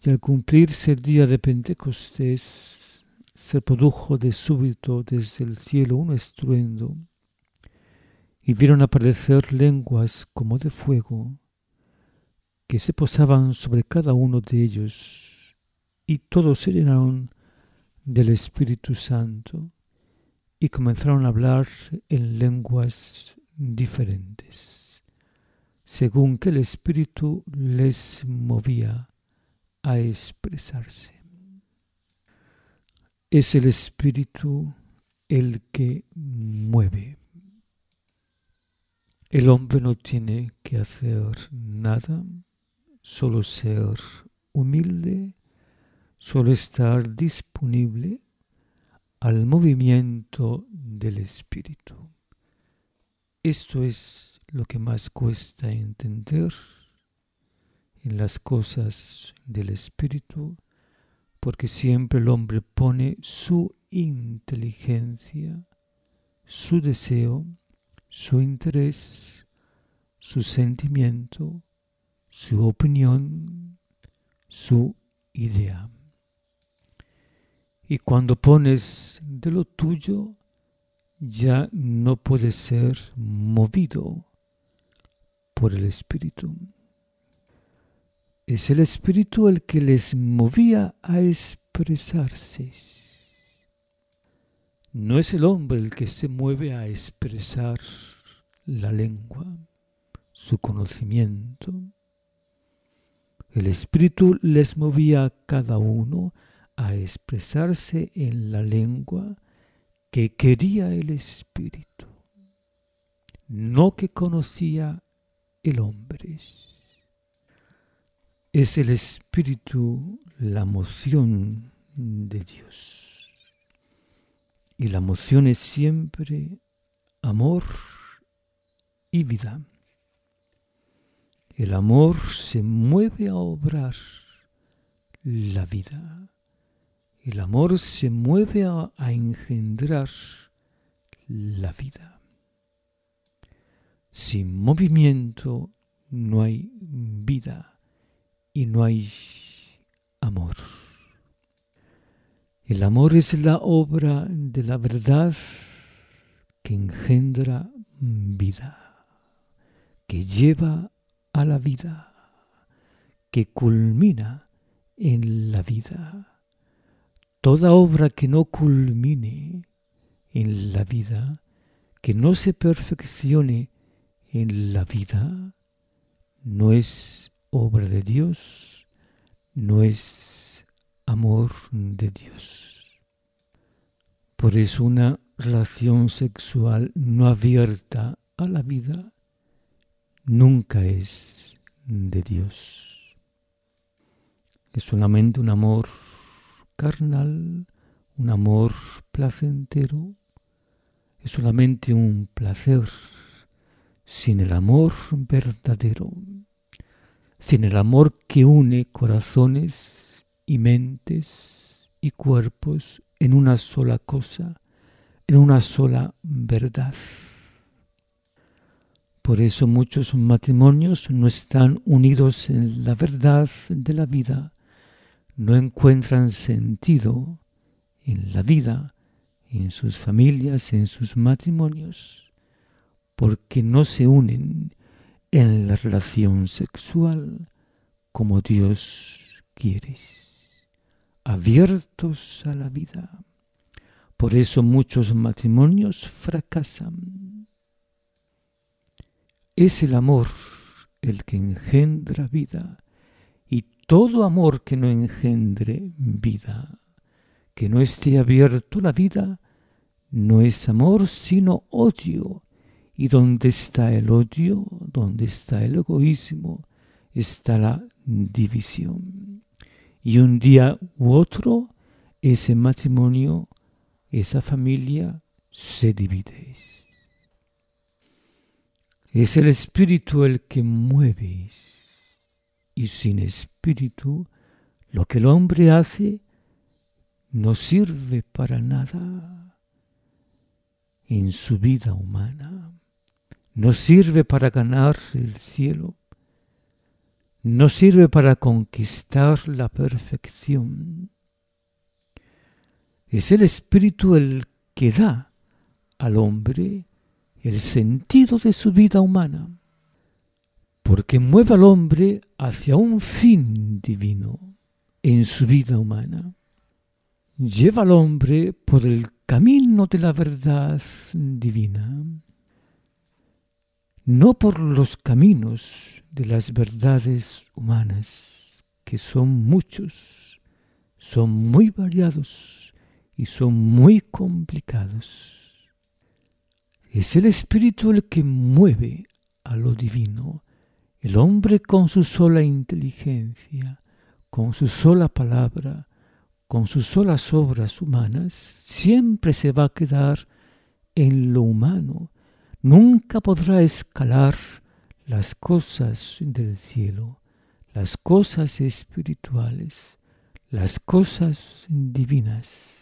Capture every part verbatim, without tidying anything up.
Y al cumplirse el día de Pentecostés, se produjo de súbito desde el cielo un estruendo, y vieron aparecer lenguas como de fuego, que se posaban sobre cada uno de ellos, y todos se llenaron del Espíritu Santo, y comenzaron a hablar en lenguas diferentes, según que el Espíritu les movía a expresarse. Es el Espíritu el que mueve. El hombre no tiene que hacer nada, solo ser humilde, solo estar disponible al movimiento del Espíritu. Esto es lo que más cuesta entender en las cosas del Espíritu, porque siempre el hombre pone su inteligencia, su deseo, su interés, su sentimiento, su opinión, su idea. Y cuando pones de lo tuyo, ya no puedes ser movido por el Espíritu. Es el Espíritu el que les movía a expresarse. No es el hombre el que se mueve a expresar la lengua, su conocimiento. El Espíritu les movía a cada uno a expresarse en la lengua que quería el Espíritu, no que conocía el hombre. Es el Espíritu la moción de Dios. Y la moción es siempre amor y vida. El amor se mueve a obrar la vida. El amor se mueve a, a engendrar la vida. Sin movimiento no hay vida y no hay amor. El amor es la obra de la verdad que engendra vida, que lleva a la vida, que culmina en la vida. Toda obra que no culmine en la vida, que no se perfeccione en la vida, no es obra de Dios, no es amor de Dios. Por eso una relación sexual no abierta a la vida nunca es de Dios. Es solamente un amor carnal, un amor placentero, es solamente un placer sin el amor verdadero, sin el amor que une corazones y mentes y cuerpos en una sola cosa, en una sola verdad. Por eso muchos matrimonios no están unidos en la verdad de la vida, no encuentran sentido en la vida, en sus familias, en sus matrimonios, porque no se unen en la relación sexual como Dios quiere, abiertos a la vida. Por eso muchos matrimonios fracasan. Es el amor el que engendra vida, y todo amor que no engendre vida, que no esté abierto a la vida, no es amor sino odio. Y donde está el odio, donde está el egoísmo, está la división. Y un día u otro, ese matrimonio, esa familia se divide. Es el Espíritu el que mueve. Y sin Espíritu, lo que el hombre hace no sirve para nada en su vida humana. No sirve para ganar el cielo. no sirve para conquistar la perfección. Es el Espíritu el que da al hombre el sentido de su vida humana, porque mueve al hombre hacia un fin divino en su vida humana. Lleva al hombre por el camino de la verdad divina, no por los caminos de las verdades humanas, que son muchos, son muy variados y son muy complicados. Es el Espíritu el que mueve a lo divino. El hombre con su sola inteligencia, con su sola palabra, con sus solas obras humanas, siempre se va a quedar en lo humano. Nunca podrá escalar las cosas del cielo, las cosas espirituales, las cosas divinas.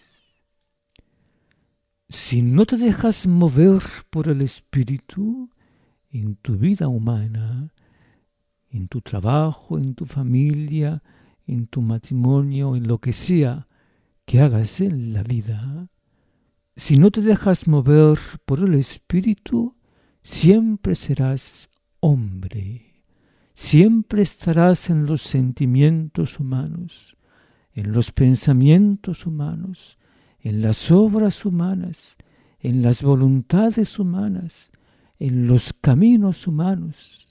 Si no te dejas mover por el Espíritu en tu vida humana, en tu trabajo, en tu familia, en tu matrimonio, en lo que sea que hagas en la vida, si no te dejas mover por el Espíritu, siempre serás hombre, siempre estarás en los sentimientos humanos, en los pensamientos humanos, en las obras humanas, en las voluntades humanas, en los caminos humanos.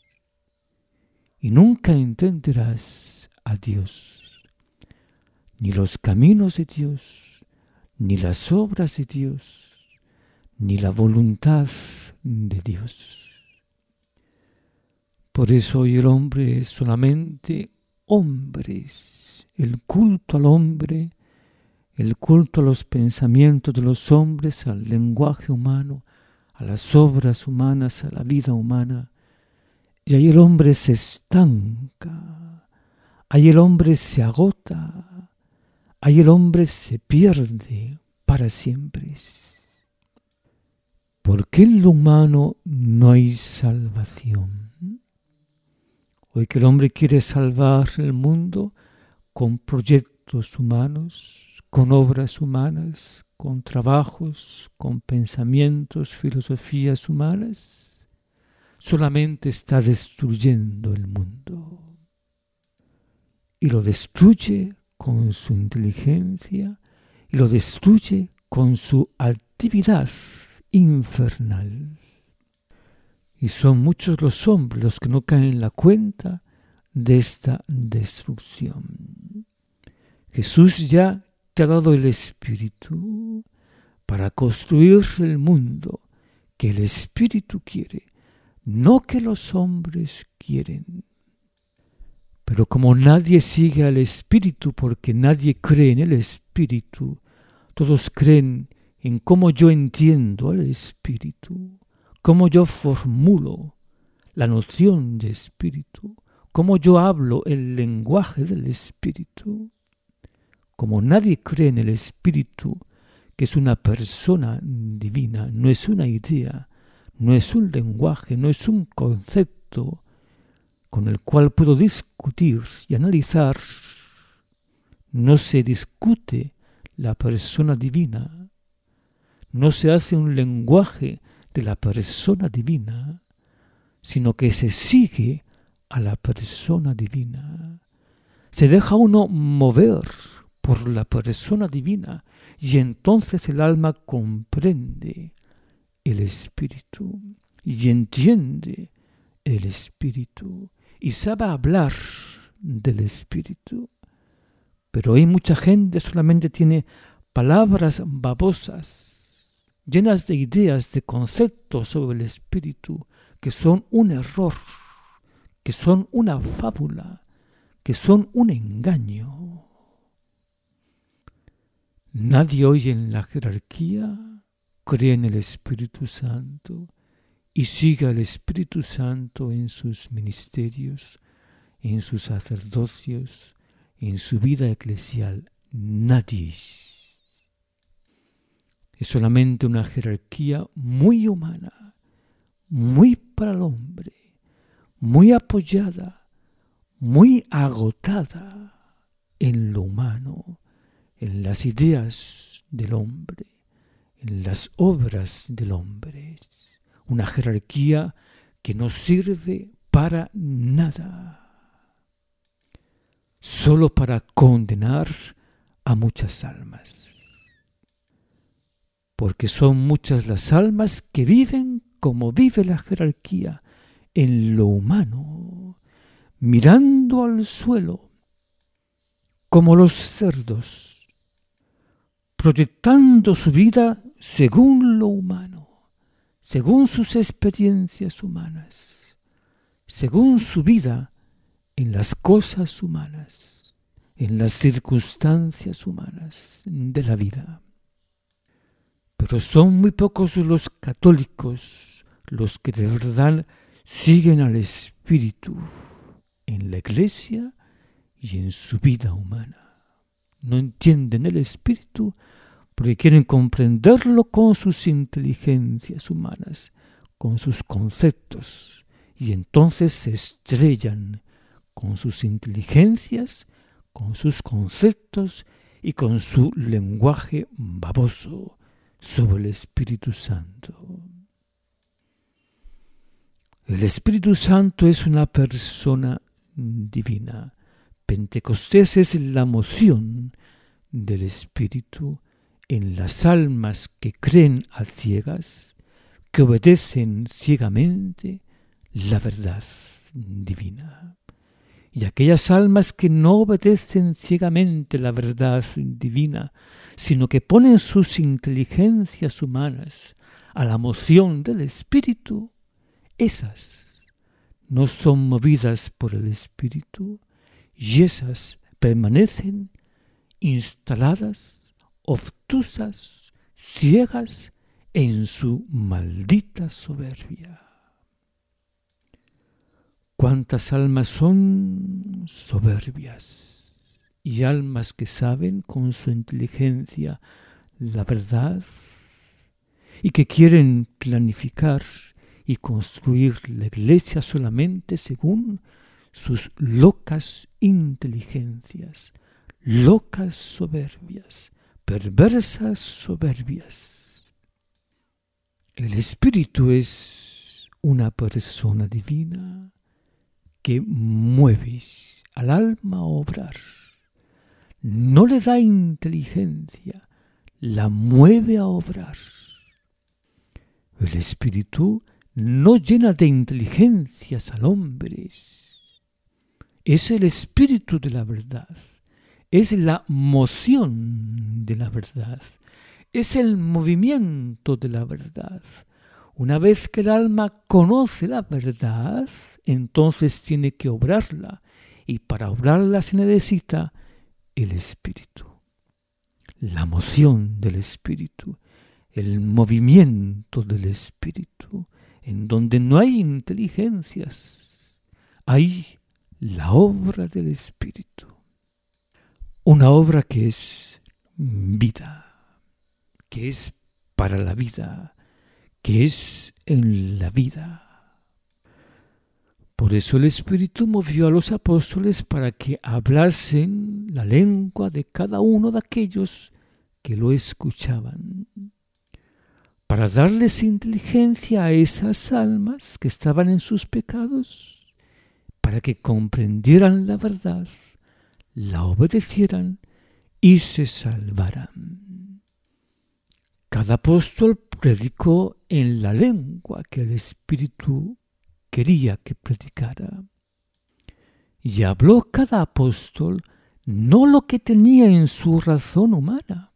Y nunca entenderás a Dios, ni los caminos de Dios, ni las obras de Dios, ni la voluntad de Dios. Por eso hoy el hombre es solamente hombres. El culto al hombre, el culto a los pensamientos de los hombres, al lenguaje humano, a las obras humanas, a la vida humana. Y ahí el hombre se estanca, ahí el hombre se agota, ahí el hombre se pierde para siempre. Porque en lo humano no hay salvación. Hoy que el hombre quiere salvar el mundo con proyectos humanos, con obras humanas, con trabajos, con pensamientos, filosofías humanas, solamente está destruyendo el mundo. Y lo destruye con su inteligencia y lo destruye con su actividad infernal. Y son muchos los hombres los que no caen en la cuenta de esta destrucción. Jesús ya te ha dado el Espíritu para construir el mundo que el Espíritu quiere, no que los hombres quieren. Pero como nadie sigue al Espíritu porque nadie cree en el Espíritu, todos creen en cómo yo entiendo al Espíritu, cómo yo formulo la noción de Espíritu, cómo yo hablo el lenguaje del Espíritu. Como nadie cree en el Espíritu, que es una persona divina, no es una idea, no es un lenguaje, no es un concepto con el cual puedo discutir y analizar, no se discute la persona divina, no se hace un lenguaje de la persona divina, sino que se sigue a la persona divina. Se deja uno mover por la persona divina y entonces el alma comprende el Espíritu y entiende el Espíritu y sabe hablar del Espíritu. Pero hoy mucha gente solamente tiene palabras babosas, llenas de ideas, de conceptos sobre el Espíritu, que son un error, que son una fábula, que son un engaño. Nadie hoy en la jerarquía cree en el Espíritu Santo y sigue al Espíritu Santo en sus ministerios, en sus sacerdocios, en su vida eclesial. Nadie. Es solamente una jerarquía muy humana, muy para el hombre, muy apoyada, muy agotada en lo humano, en las ideas del hombre, en las obras del hombre. Una jerarquía que no sirve para nada, solo para condenar a muchas almas. Porque son muchas las almas que viven como vive la jerarquía, en lo humano, mirando al suelo, como los cerdos, proyectando su vida según lo humano, según sus experiencias humanas, según su vida en las cosas humanas, en las circunstancias humanas de la vida. Pero son muy pocos los católicos los que de verdad siguen al Espíritu en la Iglesia y en su vida humana. No entienden el Espíritu porque quieren comprenderlo con sus inteligencias humanas, con sus conceptos, y entonces se estrellan con sus inteligencias, con sus conceptos y con su lenguaje baboso sobre el Espíritu Santo. El Espíritu Santo es una persona divina. Pentecostés es la moción del Espíritu en las almas que creen a ciegas, que obedecen ciegamente la verdad divina. Y aquellas almas que no obedecen ciegamente la verdad divina, sino que ponen sus inteligencias humanas a la moción del Espíritu, esas no son movidas por el Espíritu y esas permanecen instaladas, obtusas, ciegas en su maldita soberbia. ¿Cuántas almas son soberbias y almas que saben con su inteligencia la verdad y que quieren planificar y construir la Iglesia solamente según sus locas inteligencias, locas soberbias, perversas soberbias? El Espíritu es una persona divina que mueve al alma a obrar. No le da inteligencia, la mueve a obrar. El Espíritu no llena de inteligencias al hombre. Es el Espíritu de la verdad. Es la moción de la verdad. Es el movimiento de la verdad. Una vez que el alma conoce la verdad, entonces tiene que obrarla. Y para obrarla se necesita el Espíritu. La moción del Espíritu. El movimiento del Espíritu. En donde no hay inteligencias, hay la obra del Espíritu. Una obra que es vida, que es para la vida, que es en la vida. Por eso el Espíritu movió a los apóstoles para que hablasen la lengua de cada uno de aquellos que lo escuchaban, para darles inteligencia a esas almas que estaban en sus pecados, para que comprendieran la verdad, la obedecieran y se salvaran. Cada apóstol predicó en la lengua que el Espíritu quería que predicara. Y habló cada apóstol no lo que tenía en su razón humana,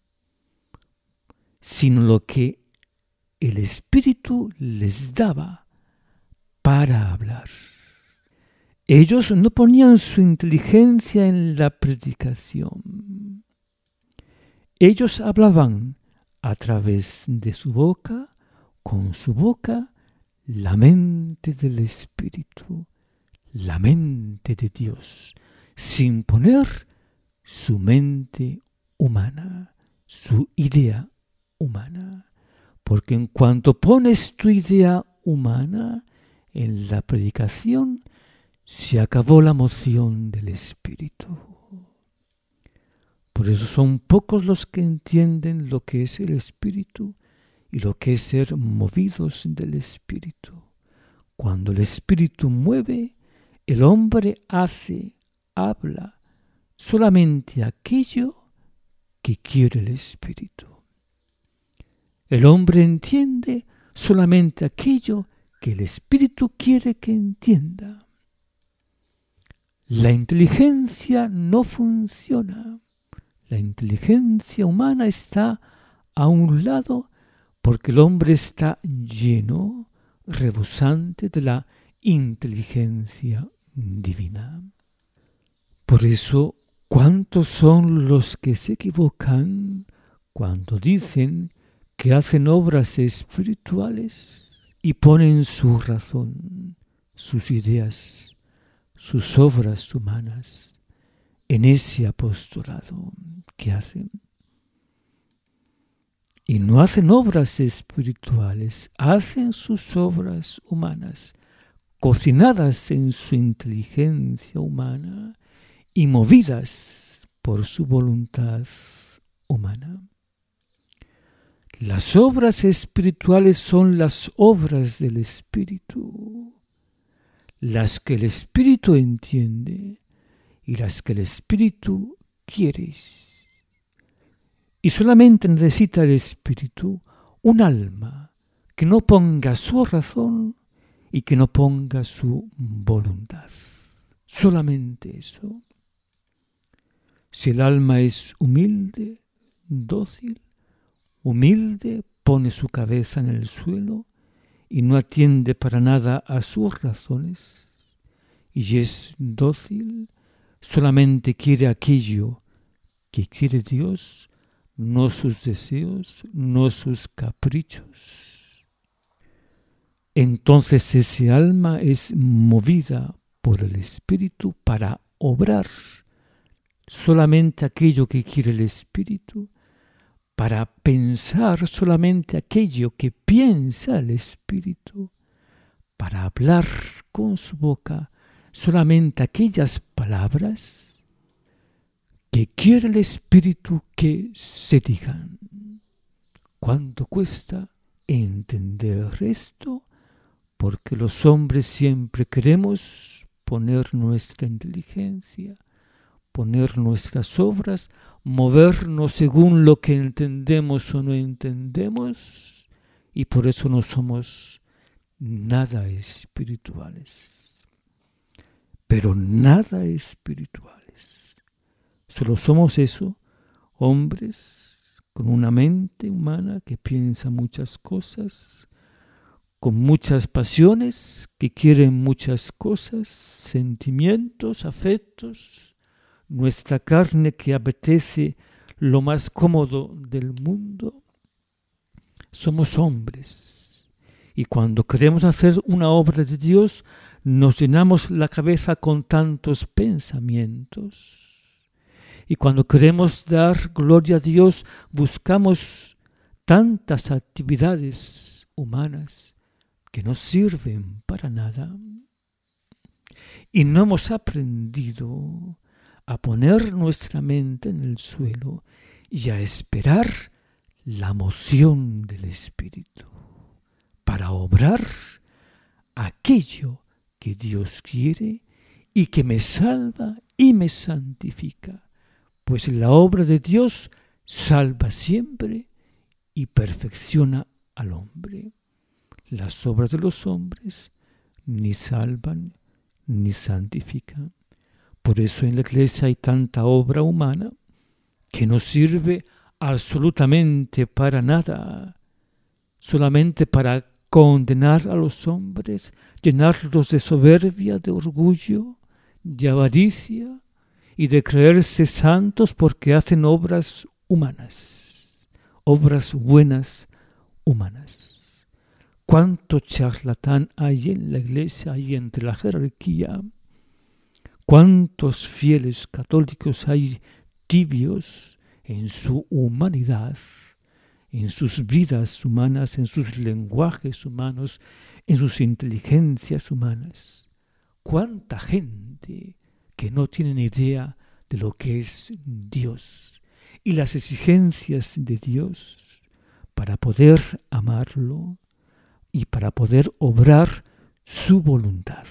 sino lo que el Espíritu les daba para hablar. Ellos no ponían su inteligencia en la predicación. Ellos hablaban a través de su boca, con su boca, la mente del Espíritu, la mente de Dios, sin poner su mente humana, su idea humana. Porque en cuanto pones tu idea humana en la predicación, se acabó la moción del Espíritu. Por eso son pocos los que entienden lo que es el Espíritu y lo que es ser movidos del Espíritu. Cuando el Espíritu mueve, el hombre hace, habla solamente aquello que quiere el Espíritu. El hombre entiende solamente aquello que el Espíritu quiere que entienda. La inteligencia no funciona. La inteligencia humana está a un lado porque el hombre está lleno, rebosante de la inteligencia divina. Por eso, ¿cuántos son los que se equivocan cuando dicen que hacen obras espirituales y ponen su razón, sus ideas, sus obras humanas en ese apostolado que hacen? Y no hacen obras espirituales, hacen sus obras humanas, cocinadas en su inteligencia humana y movidas por su voluntad humana. Las obras espirituales son las obras del Espíritu, las que el Espíritu entiende y las que el Espíritu quiere. Y solamente necesita el Espíritu un alma que no ponga su razón y que no ponga su voluntad. Solamente eso. Si el alma es humilde, dócil, humilde, pone su cabeza en el suelo y no atiende para nada a sus razones, y es dócil, solamente quiere aquello que quiere Dios, no sus deseos, no sus caprichos. Entonces ese alma es movida por el Espíritu para obrar solamente aquello que quiere el Espíritu, para pensar solamente aquello que piensa el Espíritu, para hablar con su boca solamente aquellas palabras que quiere el Espíritu que se digan. ¿Cuánto cuesta entender esto? Porque los hombres siempre queremos poner nuestra inteligencia, poner nuestras obras, movernos según lo que entendemos o no entendemos, y por eso no somos nada espirituales. Pero nada espirituales. Solo somos eso, hombres con una mente humana que piensa muchas cosas, con muchas pasiones, que quieren muchas cosas, sentimientos, afectos, nuestra carne que apetece lo más cómodo del mundo. Somos hombres y cuando queremos hacer una obra de Dios nos llenamos la cabeza con tantos pensamientos, y cuando queremos dar gloria a Dios buscamos tantas actividades humanas que no sirven para nada, y no hemos aprendido a poner nuestra mente en el suelo y a esperar la moción del Espíritu para obrar aquello que Dios quiere y que me salva y me santifica, pues la obra de Dios salva siempre y perfecciona al hombre. Las obras de los hombres ni salvan ni santifican. Por eso en la iglesia hay tanta obra humana que no sirve absolutamente para nada, solamente para condenar a los hombres, llenarlos de soberbia, de orgullo, de avaricia y de creerse santos porque hacen obras humanas, obras buenas humanas. ¿Cuánto charlatán hay en la iglesia, hay entre la jerarquía? ¿Cuántos fieles católicos hay tibios en su humanidad, en sus vidas humanas, en sus lenguajes humanos, en sus inteligencias humanas? cuánta gente que no tiene ni idea de lo que es Dios y las exigencias de Dios para poder amarlo y para poder obrar su voluntad.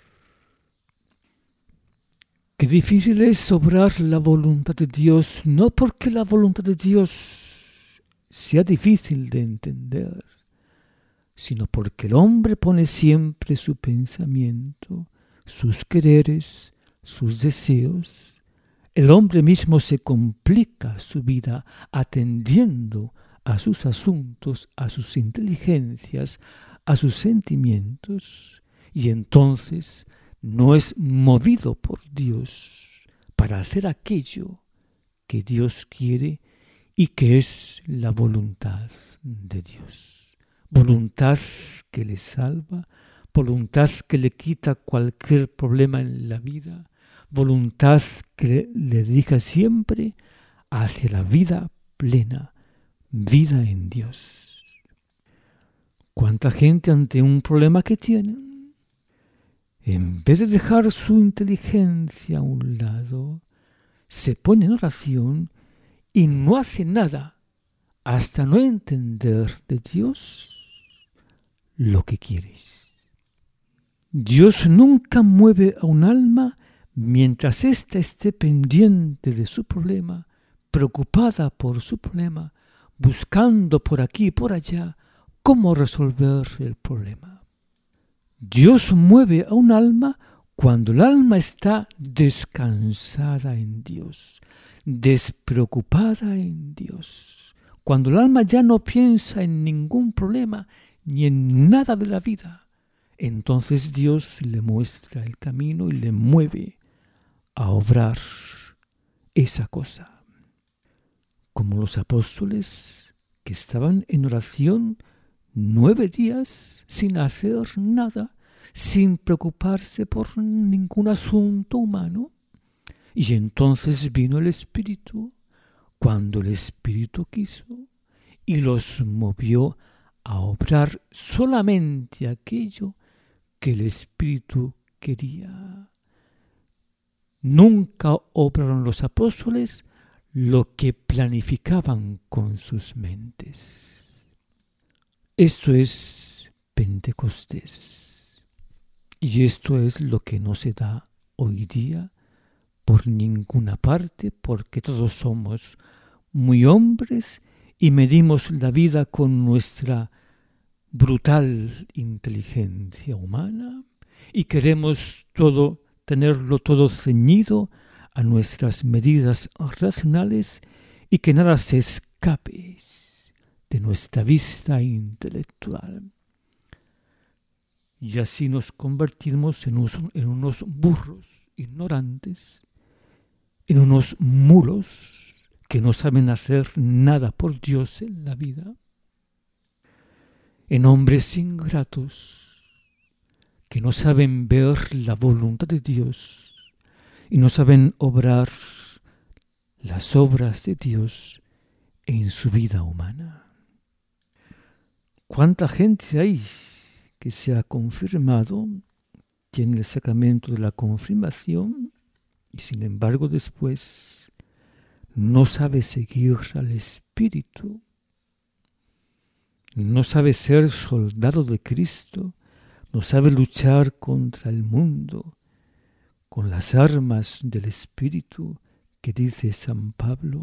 Qué difícil es obrar la voluntad de Dios, no porque la voluntad de Dios sea difícil de entender, sino porque el hombre pone siempre su pensamiento, sus quereres, sus deseos. El hombre mismo se complica su vida atendiendo a sus asuntos, a sus inteligencias, a sus sentimientos, y entonces no es movido por Dios para hacer aquello que Dios quiere y que es la voluntad de Dios. Voluntad que le salva, voluntad que le quita cualquier problema en la vida, voluntad que le dirija siempre hacia la vida plena, vida en Dios. ¿Cuánta gente ante un problema que tiene, en vez de dejar su inteligencia a un lado, se pone en oración y no hace nada hasta no entender de Dios lo que quieres? Dios nunca mueve a un alma mientras ésta esté pendiente de su problema, preocupada por su problema, buscando por aquí y por allá cómo resolver el problema. Dios mueve a un alma cuando el alma está descansada en Dios, despreocupada en Dios, cuando el alma ya no piensa en ningún problema ni en nada de la vida. Entonces Dios le muestra el camino y le mueve a obrar esa cosa. Como los apóstoles que estaban en oración nueve días sin hacer nada, sin preocuparse por ningún asunto humano. Y entonces vino el Espíritu, cuando el Espíritu quiso, y los movió a obrar solamente aquello que el Espíritu quería. Nunca obraron los apóstoles lo que planificaban con sus mentes. Esto es Pentecostés. Y esto es lo que no se da hoy día por ninguna parte, porque todos somos muy hombres y medimos la vida con nuestra brutal inteligencia humana y queremos todo, tenerlo todo ceñido a nuestras medidas racionales y que nada se escape de nuestra vista intelectual. Y así nos convertimos en unos, en unos burros ignorantes, en unos mulos que no saben hacer nada por Dios en la vida, en hombres ingratos que no saben ver la voluntad de Dios y no saben obrar las obras de Dios en su vida humana. ¿Cuánta gente hay que se ha confirmado, tiene el sacramento de la confirmación y sin embargo después no sabe seguir al Espíritu, no sabe ser soldado de Cristo, no sabe luchar contra el mundo con las armas del Espíritu que dice San Pablo?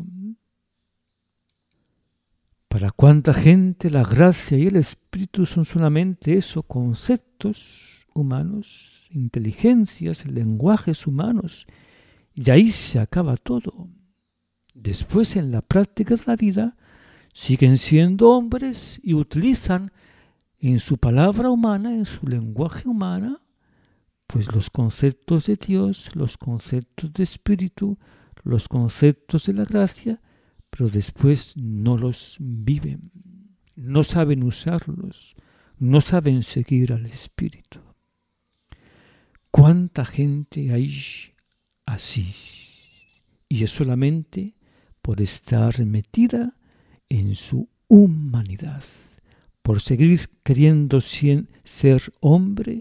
Para cuánta gente la gracia y el Espíritu son solamente eso, conceptos humanos, inteligencias, lenguajes humanos, y ahí se acaba todo. Después, en la práctica de la vida, siguen siendo hombres y utilizan en su palabra humana, en su lenguaje humana, pues los conceptos de Dios, los conceptos de Espíritu, los conceptos de la gracia, pero después no los viven, no saben usarlos, no saben seguir al Espíritu. ¿Cuánta gente hay así? Y es solamente por estar metida en su humanidad, por seguir queriendo ser hombre,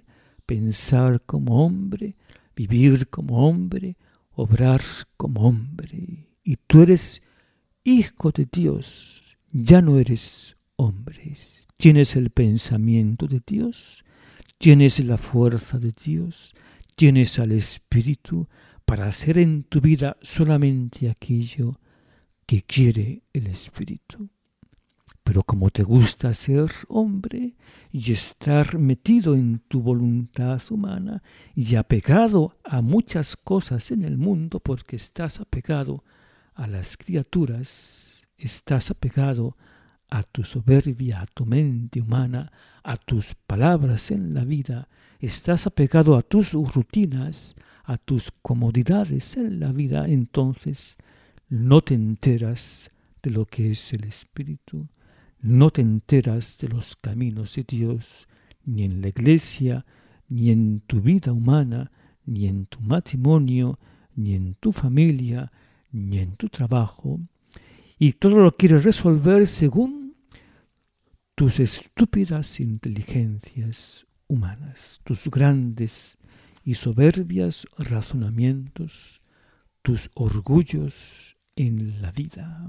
pensar como hombre, vivir como hombre, obrar como hombre. Y tú eres hijo de Dios, ya no eres hombre. Tienes el pensamiento de Dios, tienes la fuerza de Dios, tienes al Espíritu para hacer en tu vida solamente aquello que quiere el Espíritu. Pero como te gusta ser hombre y estar metido en tu voluntad humana y apegado a muchas cosas en el mundo, porque estás apegado a las criaturas, estás apegado a tu soberbia, a tu mente humana, a tus palabras en la vida, estás apegado a tus rutinas, a tus comodidades en la vida, entonces no te enteras de lo que es el Espíritu, no te enteras de los caminos de Dios, ni en la iglesia, ni en tu vida humana, ni en tu matrimonio, ni en tu familia, ni en tu trabajo, y todo lo quieres resolver según tus estúpidas inteligencias humanas, tus grandes y soberbias razonamientos, tus orgullos en la vida.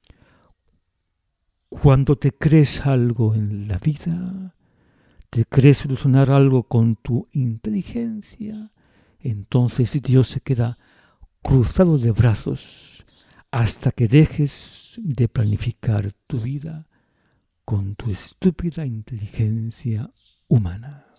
Cuando te crees algo en la vida, te crees solucionar algo con tu inteligencia, entonces Dios se queda cruzado de brazos hasta que dejes de planificar tu vida con tu estúpida inteligencia humana.